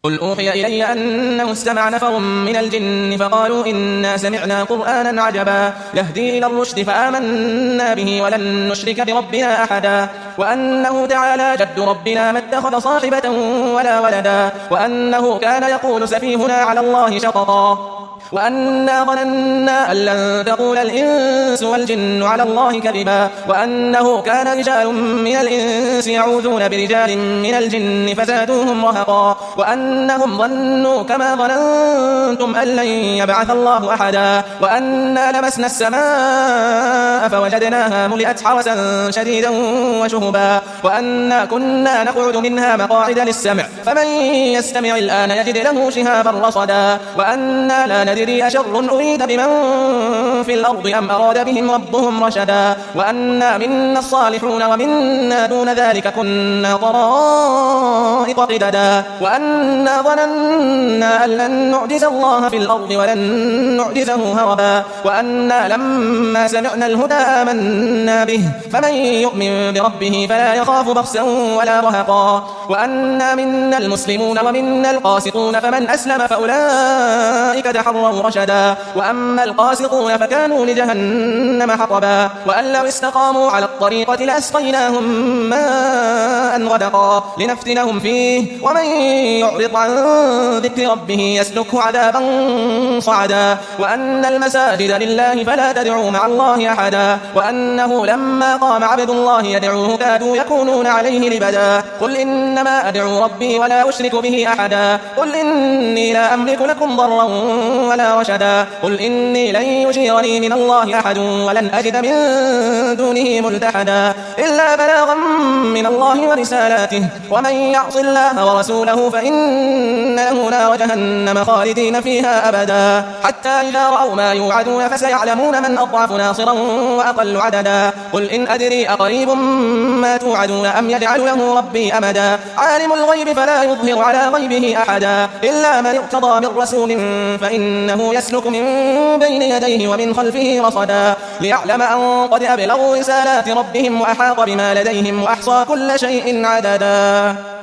قل أوحي إلي أنه استمع نفر من الجن فقالوا إنا سمعنا قرآنا عجبا يهدي إلى الرشد فآمنا به ولن نشرك بربنا أحدا وأنه تعالى جد ربنا ما اتخذ صاحبة ولا ولدا وأنه كان يقول سفيهنا على الله شططا وأنا ظننا أن لن تقول الإنس والجن على الله كذبا وأنه كان رجال من الإنس يعوذون برجال من الجن فزادوهم رهقا وأنهم ظنوا كما ظننتم أن لن يبعث الله أحدا وأنا لمسنا السماء فوجدناها ملئت حرسا شديدا وشهبا وأنا كنا نقعد منها مقاعد للسمع فمن يستمع الآن يجد له شهابا رصدا وأنا لا ندري أشر أريد بمن في الأرض أم أراد بهم ربهم رشدا وأنا منا الصالحون ومنا دون ذلك كنا طرائق قددا وأنا ظننا أن لن نعجز الله في الأرض ولن نعجزه هربا وأنا لما سمعنا الهدى آمنا به فمن يؤمن بربه فلا يخاف بخسا ولا رهقا وأنا منا المسلمون ومنا القاسطون فمن أسلم فأولئك تحروا رشدا وأما القاسطون فكانوا لجهنم حطبا وأن لو استقاموا على الطريقة لأسقيناهم ماء غدقا لنفتنهم فيه ومن يعرض عن ذكر ربه يسلكه عذابا صعدا وأن المساجد لله فلا تدعوا مع الله أحدا وأنه لما قام عبد الله يدعوه كادوا يكونون عليه لبدا قل إنما أدعو ربي ولا أشرك به أحدا قل إني لا أملك لكم ضرا ولا رشدا قل إني لن يجيرني من الله أحد ولن أجد من دونه ملتحدا إلا بلاغا من الله ورسالاته ومن يعص الله ورسوله فإن له نار جهنم خالدين فيها أبدا حتى إذا رأوا ما يوعدون فسيعلمون من أضعف ناصرا وأقل عددا قل إن أدري أقريب ما توعدون أم يجعل له ربي أمدا عالم الغيب فلا يظهر على غيبه أحدا إلا من ارتضى من رسول فإنه يسلك من بين يديه ومن خلفه رصدا ليعلم أن قد أبلغوا رسالات ربهم وأحاط بما لديهم وأحصى كل شيء عددا.